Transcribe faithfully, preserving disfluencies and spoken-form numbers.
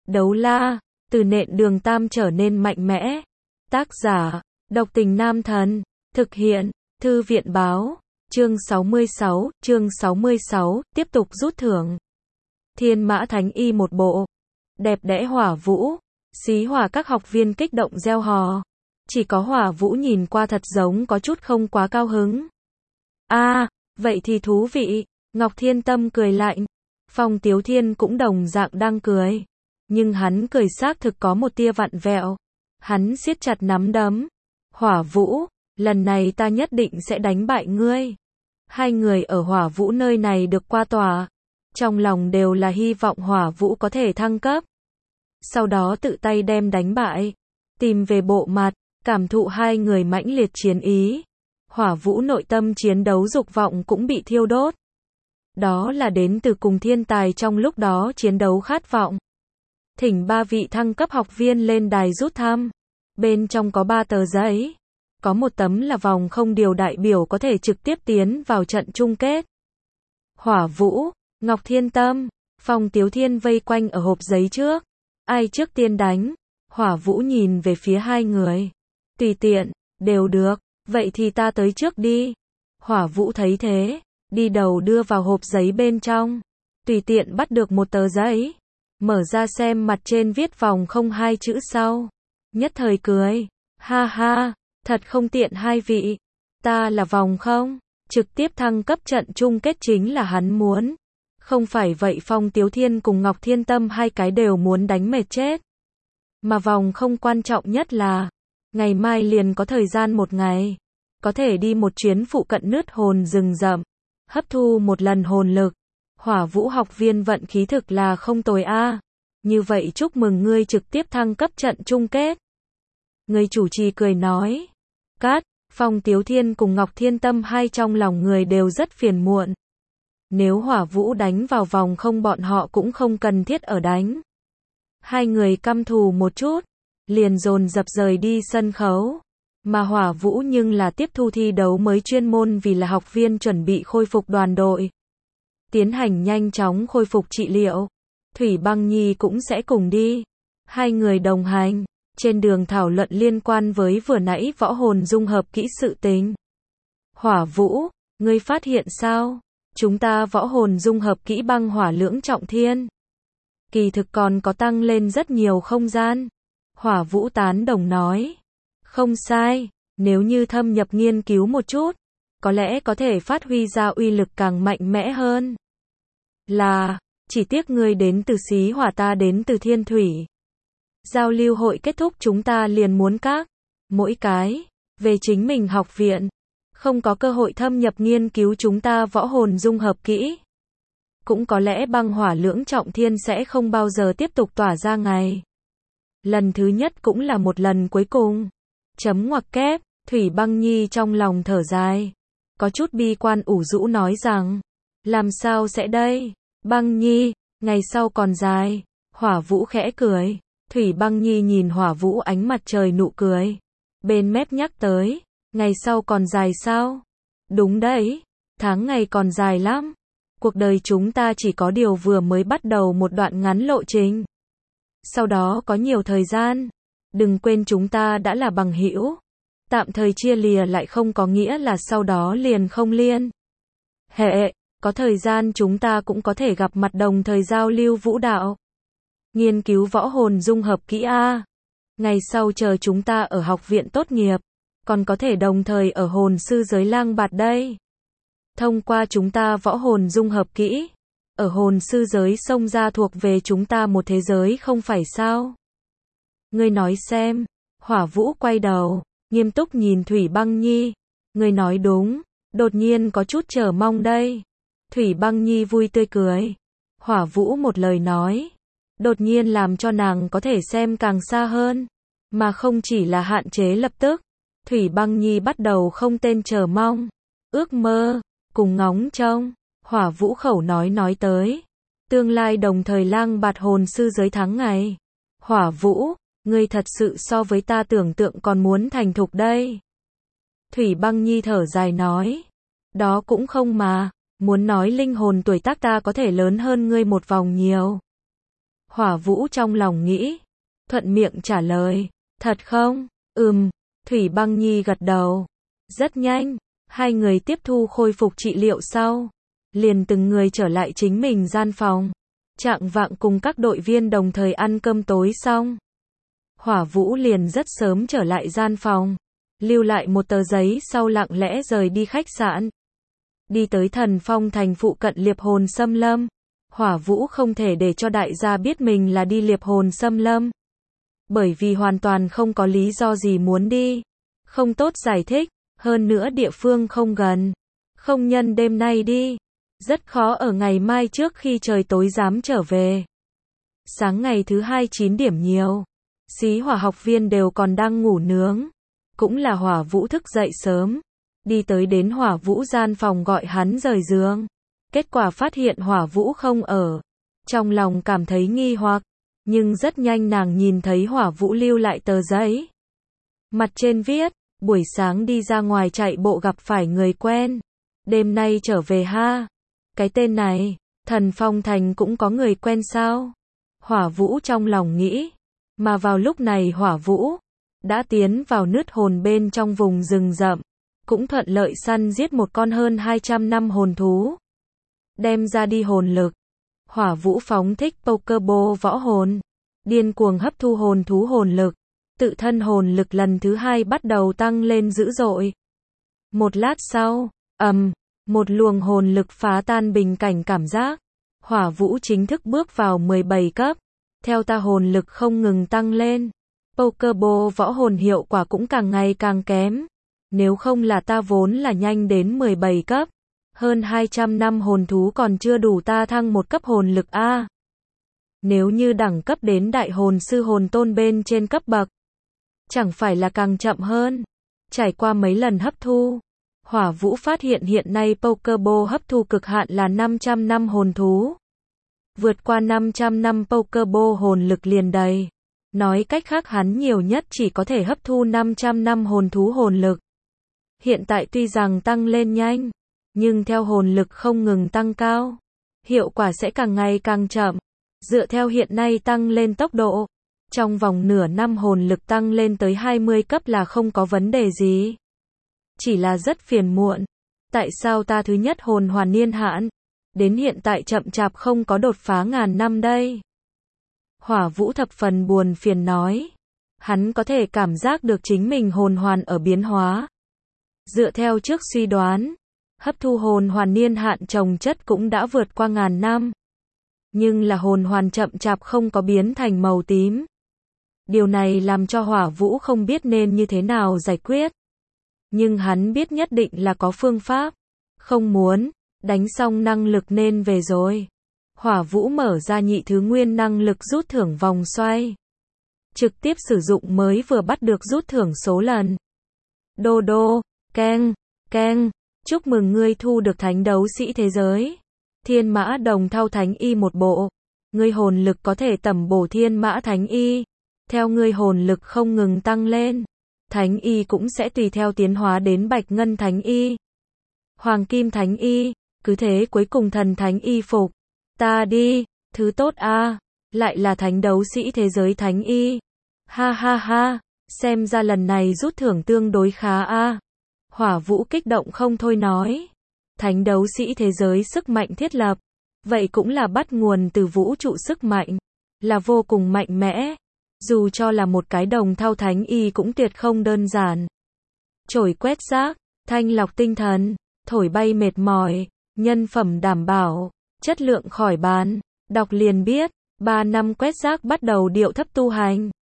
Đấu la, từ nện đường tam trở nên mạnh mẽ. Tác giả, độc tình nam thần. Thực hiện, thư viện báo. Chương sáu mươi sáu, chương sáu mươi sáu, tiếp tục rút thưởng. Thiên mã thánh y một bộ. Đẹp đẽ hỏa vũ. Xí hỏa các học viên kích động reo hò. Chỉ có hỏa vũ nhìn qua thật giống có chút không quá cao hứng. A, à, vậy thì thú vị. Ngọc Thiên Tâm cười lạnh. Phong Tiếu Thiên cũng đồng dạng đang cười. Nhưng hắn cười xác thực có một tia vặn vẹo. Hắn siết chặt nắm đấm. Hỏa vũ, lần này ta nhất định sẽ đánh bại ngươi. Hai người ở hỏa vũ nơi này được qua tòa. Trong lòng đều là hy vọng hỏa vũ có thể thăng cấp. Sau đó tự tay đem đánh bại. Tìm về bộ mặt, cảm thụ hai người mãnh liệt chiến ý. Hỏa vũ nội tâm chiến đấu dục vọng cũng bị thiêu đốt. Đó là đến từ cùng thiên tài trong lúc đó chiến đấu khát vọng. Thỉnh ba vị thăng cấp học viên lên đài rút thăm. Bên trong có ba tờ giấy. Có một tấm là vòng không điều đại biểu có thể trực tiếp tiến vào trận chung kết. Hỏa vũ, Ngọc Thiên Tâm, Phong Tiếu Thiên vây quanh ở hộp giấy trước. Ai trước tiên đánh? Hỏa vũ nhìn về phía hai người. Tùy tiện, đều được, vậy thì ta tới trước đi. Hỏa vũ thấy thế, đi đầu đưa vào hộp giấy bên trong. Tùy tiện bắt được một tờ giấy. Mở ra xem mặt trên viết vòng không hai chữ sau. Nhất thời cười. Ha ha, thật không tiện hai vị. Ta là vòng không. Trực tiếp thăng cấp trận chung kết chính là hắn muốn. Không phải vậy Phong Tiếu Thiên cùng Ngọc Thiên Tâm hai cái đều muốn đánh mệt chết. Mà vòng không quan trọng nhất là. Ngày mai liền có thời gian một ngày. Có thể đi một chuyến phụ cận nứt hồn rừng rậm. Hấp thu một lần hồn lực. Hỏa vũ học viên vận khí thực là không tồi a. Như vậy chúc mừng ngươi trực tiếp thăng cấp trận chung kết. Người chủ trì cười nói. Cát, Phong Tiếu Thiên cùng Ngọc Thiên Tâm hai trong lòng người đều rất phiền muộn. Nếu hỏa vũ đánh vào vòng không bọn họ cũng không cần thiết ở đánh. Hai người căm thù một chút. Liền dồn dập rời đi sân khấu. Mà hỏa vũ nhưng là tiếp thu thi đấu mới chuyên môn vì là học viên chuẩn bị khôi phục đoàn đội. Tiến hành nhanh chóng khôi phục trị liệu. Thủy Băng Nhi cũng sẽ cùng đi. Hai người đồng hành. Trên đường thảo luận liên quan với vừa nãy võ hồn dung hợp kỹ sự tình. Hỏa vũ, ngươi phát hiện sao? Chúng ta võ hồn dung hợp kỹ băng hỏa lưỡng trọng thiên. Kỳ thực còn có tăng lên rất nhiều không gian. Hỏa vũ tán đồng nói. Không sai, nếu như thâm nhập nghiên cứu một chút, có lẽ có thể phát huy ra uy lực càng mạnh mẽ hơn. Là, chỉ tiếc ngươi đến từ xí hỏa ta đến từ thiên thủy. Giao lưu hội kết thúc chúng ta liền muốn các, mỗi cái, về chính mình học viện. Không có cơ hội thâm nhập nghiên cứu chúng ta võ hồn dung hợp kỹ. Cũng có lẽ băng hỏa lưỡng trọng thiên sẽ không bao giờ tiếp tục tỏa ra ngày. Lần thứ nhất cũng là một lần cuối cùng. Chấm ngoặc kép, Thủy Băng Nhi trong lòng thở dài. Có chút bi quan ủ rũ nói rằng. Làm sao sẽ đây? Băng Nhi, ngày sau còn dài. Hỏa vũ khẽ cười. Thủy Băng Nhi nhìn hỏa vũ ánh mặt trời nụ cười. Bên mép nhắc tới. Ngày sau còn dài sao? Đúng đấy. Tháng ngày còn dài lắm. Cuộc đời chúng ta chỉ có điều vừa mới bắt đầu một đoạn ngắn lộ trình. Sau đó có nhiều thời gian. Đừng quên chúng ta đã là bằng hữu. Tạm thời chia lìa lại không có nghĩa là sau đó liền không liên. Hệ, có thời gian chúng ta cũng có thể gặp mặt đồng thời giao lưu vũ đạo. Nghiên cứu võ hồn dung hợp kỹ A. Ngày sau chờ chúng ta ở học viện tốt nghiệp. Còn có thể đồng thời ở hồn sư giới lang bạt đây. Thông qua chúng ta võ hồn dung hợp kỹ. Ở hồn sư giới xông ra thuộc về chúng ta một thế giới không phải sao? Ngươi nói xem. Hỏa vũ quay đầu, nghiêm túc nhìn Thủy Băng Nhi. Ngươi nói đúng, đột nhiên có chút chờ mong đây. Thủy Băng Nhi vui tươi cười. Hỏa vũ một lời nói. Đột nhiên làm cho nàng có thể xem càng xa hơn. Mà không chỉ là hạn chế lập tức. Thủy Băng Nhi bắt đầu không tên chờ mong. Ước mơ, cùng ngóng trông. Hỏa vũ khẩu nói nói tới. Tương lai đồng thời lang bạt hồn sư giới tháng ngày. Hỏa vũ, ngươi thật sự so với ta tưởng tượng còn muốn thành thục đây. Thủy Băng Nhi thở dài nói. Đó cũng không mà. Muốn nói linh hồn tuổi tác ta có thể lớn hơn ngươi một vòng nhiều. Hỏa Vũ trong lòng nghĩ, thuận miệng trả lời, thật không? Ừm, Thủy Băng Nhi gật đầu. Rất nhanh, hai người tiếp thu khôi phục trị liệu sau, liền từng người trở lại chính mình gian phòng. Chạng vạng cùng các đội viên đồng thời ăn cơm tối xong, Hỏa Vũ liền rất sớm trở lại gian phòng, lưu lại một tờ giấy sau lặng lẽ rời đi khách sạn. Đi tới Thần Phong thành phụ cận Liệp Hồn Xâm Lâm, Hỏa Vũ không thể để cho đại gia biết mình là đi Liệp Hồn Xâm Lâm, bởi vì hoàn toàn không có lý do gì muốn đi, không tốt giải thích, hơn nữa địa phương không gần, không nhân đêm nay đi, rất khó ở ngày mai trước khi trời tối dám trở về. Sáng ngày thứ hai chín điểm nhiều, Xí Hỏa học viên đều còn đang ngủ nướng, cũng là Hỏa Vũ thức dậy sớm, đi tới đến Hỏa Vũ gian phòng gọi hắn rời giường. Kết quả phát hiện Hỏa Vũ không ở, trong lòng cảm thấy nghi hoặc, nhưng rất nhanh nàng nhìn thấy Hỏa Vũ lưu lại tờ giấy. Mặt trên viết, buổi sáng đi ra ngoài chạy bộ gặp phải người quen, đêm nay trở về ha. Cái tên này, Thần Phong thành cũng có người quen sao? Hỏa Vũ trong lòng nghĩ, mà vào lúc này Hỏa Vũ đã tiến vào nứt hồn bên trong vùng rừng rậm, cũng thuận lợi săn giết một con hơn hai trăm năm hồn thú, đem ra đi hồn lực. Hỏa Vũ phóng thích Pokeball võ hồn, điên cuồng hấp thu hồn thú hồn lực, tự thân hồn lực lần thứ hai bắt đầu tăng lên dữ dội. Một lát sau, ầm, um, một luồng hồn lực phá tan bình cảnh cảm giác. Hỏa Vũ chính thức bước vào mười bảy cấp, theo ta hồn lực không ngừng tăng lên, Pokeball võ hồn hiệu quả cũng càng ngày càng kém. Nếu không là ta vốn là nhanh đến mười bảy cấp, hơn hai trăm năm hồn thú còn chưa đủ ta thăng một cấp hồn lực a. Nếu như đẳng cấp đến đại hồn sư hồn tôn bên trên cấp bậc, chẳng phải là càng chậm hơn. Trải qua mấy lần hấp thu, Hỏa Vũ phát hiện hiện nay Pokeball hấp thu cực hạn là năm trăm năm hồn thú. Vượt qua năm trăm năm Pokeball hồn lực liền đầy. Nói cách khác hắn nhiều nhất chỉ có thể hấp thu năm trăm năm hồn thú hồn lực. Hiện tại tuy rằng tăng lên nhanh, nhưng theo hồn lực không ngừng tăng cao, hiệu quả sẽ càng ngày càng chậm. Dựa theo hiện nay tăng lên tốc độ, trong vòng nửa năm hồn lực tăng lên tới hai mươi cấp là không có vấn đề gì. Chỉ là rất phiền muộn. Tại sao ta thứ nhất hồn hoàn niên hạn, đến hiện tại chậm chạp không có đột phá ngàn năm đây? Hỏa Vũ thập phần buồn phiền nói. Hắn có thể cảm giác được chính mình hồn hoàn ở biến hóa. Dựa theo trước suy đoán, hấp thu hồn hoàn niên hạn trồng chất cũng đã vượt qua ngàn năm. Nhưng là hồn hoàn chậm chạp không có biến thành màu tím. Điều này làm cho Hỏa Vũ không biết nên như thế nào giải quyết. Nhưng hắn biết nhất định là có phương pháp. Không muốn, đánh xong năng lực nên về rồi. Hỏa Vũ mở ra nhị thứ nguyên năng lực rút thưởng vòng xoay. Trực tiếp sử dụng mới vừa bắt được rút thưởng số lần. Đô đô, keng, keng, chúc mừng ngươi thu được thánh đấu sĩ thế giới. Thiên mã đồng thau thánh y một bộ. Ngươi hồn lực có thể tẩm bổ thiên mã thánh y. Theo ngươi hồn lực không ngừng tăng lên, thánh y cũng sẽ tùy theo tiến hóa đến bạch ngân thánh y, hoàng kim thánh y, cứ thế cuối cùng thần thánh y phục. Ta đi, thứ tốt a, lại là thánh đấu sĩ thế giới thánh y. Ha ha ha, xem ra lần này rút thưởng tương đối khá a. Hỏa Vũ kích động không thôi nói. Thánh đấu sĩ thế giới sức mạnh thiết lập, vậy cũng là bắt nguồn từ vũ trụ sức mạnh, là vô cùng mạnh mẽ. Dù cho là một cái đồng thau thánh y cũng tuyệt không đơn giản. Chổi quét rác, thanh lọc tinh thần, thổi bay mệt mỏi, nhân phẩm đảm bảo, chất lượng khỏi bàn. Đọc liền biết, ba năm quét rác bắt đầu điệu thấp tu hành.